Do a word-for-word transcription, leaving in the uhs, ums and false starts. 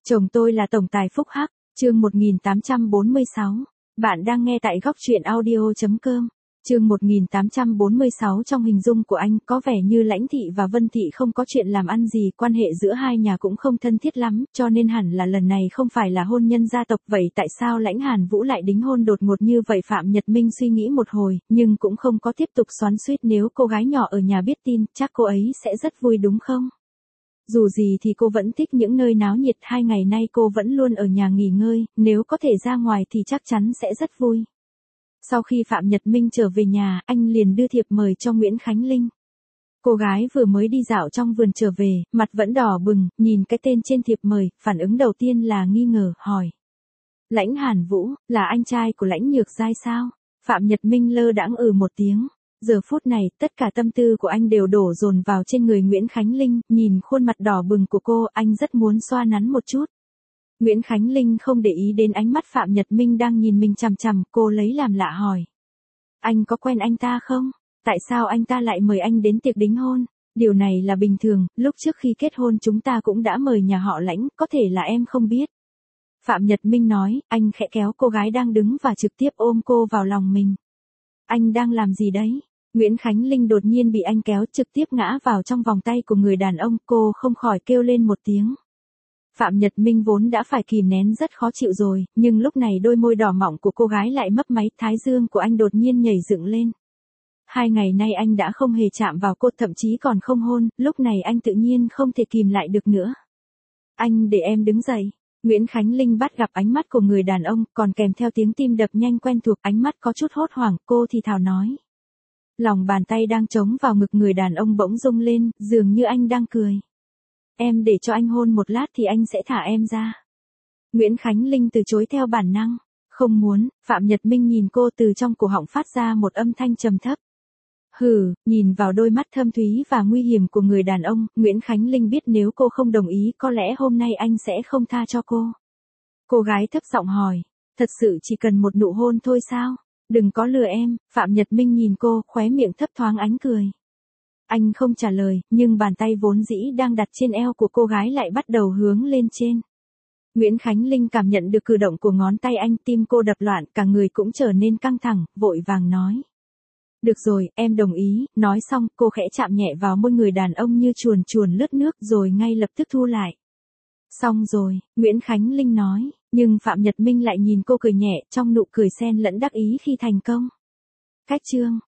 Chồng tôi là tổng tài phúc hắc, chương một nghìn tám trăm bốn mươi sáu. Bạn đang nghe tại góc truyện audio chấm com. Chương một nghìn tám trăm bốn mươi sáu. Trong hình dung của anh có vẻ như Lãnh Thị và Vân Thị không có chuyện làm ăn gì, quan hệ giữa hai nhà cũng không thân thiết lắm, cho nên hẳn là lần này không phải là hôn nhân gia tộc. Vậy tại sao Lãnh Hàn Vũ lại đính hôn đột ngột như vậy? Phạm Nhật Minh suy nghĩ một hồi, nhưng cũng không có tiếp tục xoắn xuýt. Nếu cô gái nhỏ ở nhà biết tin, chắc cô ấy sẽ rất vui đúng không? Dù gì thì cô vẫn thích những nơi náo nhiệt, hai ngày nay cô vẫn luôn ở nhà nghỉ ngơi, nếu có thể ra ngoài thì chắc chắn sẽ rất vui. Sau khi Phạm Nhật Minh trở về nhà, anh liền đưa thiệp mời cho Nguyễn Khánh Linh. Cô gái vừa mới đi dạo trong vườn trở về, mặt vẫn đỏ bừng, nhìn cái tên trên thiệp mời, phản ứng đầu tiên là nghi ngờ, hỏi. Lãnh Hàn Vũ, là anh trai của Lãnh Nhược Giai sao? Phạm Nhật Minh lơ đãng ừ một tiếng. Giờ phút này, tất cả tâm tư của anh đều đổ dồn vào trên người Nguyễn Khánh Linh, nhìn khuôn mặt đỏ bừng của cô, anh rất muốn xoa nắn một chút. Nguyễn Khánh Linh không để ý đến ánh mắt Phạm Nhật Minh đang nhìn mình chằm chằm, cô lấy làm lạ hỏi. Anh có quen anh ta không? Tại sao anh ta lại mời anh đến tiệc đính hôn? Điều này là bình thường, lúc trước khi kết hôn chúng ta cũng đã mời nhà họ Lãnh, có thể là em không biết. Phạm Nhật Minh nói, anh khẽ kéo cô gái đang đứng và trực tiếp ôm cô vào lòng mình. Anh đang làm gì đấy? Nguyễn Khánh Linh đột nhiên bị anh kéo trực tiếp ngã vào trong vòng tay của người đàn ông, cô không khỏi kêu lên một tiếng. Phạm Nhật Minh vốn đã phải kìm nén rất khó chịu rồi, nhưng lúc này đôi môi đỏ mọng của cô gái lại mấp máy, thái dương của anh đột nhiên nhảy dựng lên. Hai ngày nay anh đã không hề chạm vào cô, thậm chí còn không hôn, lúc này anh tự nhiên không thể kìm lại được nữa. Anh để em đứng dậy. Nguyễn Khánh Linh bắt gặp ánh mắt của người đàn ông, còn kèm theo tiếng tim đập nhanh quen thuộc, ánh mắt có chút hốt hoảng, cô thì thào nói. Lòng bàn tay đang chống vào ngực người đàn ông bỗng rung lên, dường như anh đang cười. Em để cho anh hôn một lát thì anh sẽ thả em ra. Nguyễn Khánh Linh từ chối theo bản năng. Không muốn. Phạm Nhật Minh nhìn cô, từ trong cổ họng phát ra một âm thanh trầm thấp. Hừ, nhìn vào đôi mắt thâm thúy và nguy hiểm của người đàn ông, Nguyễn Khánh Linh biết nếu cô không đồng ý có lẽ hôm nay anh sẽ không tha cho cô. Cô gái thấp giọng hỏi, thật sự chỉ cần một nụ hôn thôi sao? Đừng có lừa em. Phạm Nhật Minh nhìn cô, khóe miệng thấp thoáng ánh cười. Anh không trả lời, nhưng bàn tay vốn dĩ đang đặt trên eo của cô gái lại bắt đầu hướng lên trên. Nguyễn Khánh Linh cảm nhận được cử động của ngón tay anh, tim cô đập loạn, cả người cũng trở nên căng thẳng, vội vàng nói. Được rồi, em đồng ý. Nói xong, cô khẽ chạm nhẹ vào môi người đàn ông như chuồn chuồn lướt nước rồi ngay lập tức thu lại. Xong rồi, Nguyễn Khánh Linh nói, nhưng Phạm Nhật Minh lại nhìn cô cười nhẹ, trong nụ cười xen lẫn đắc ý khi thành công. Cách chương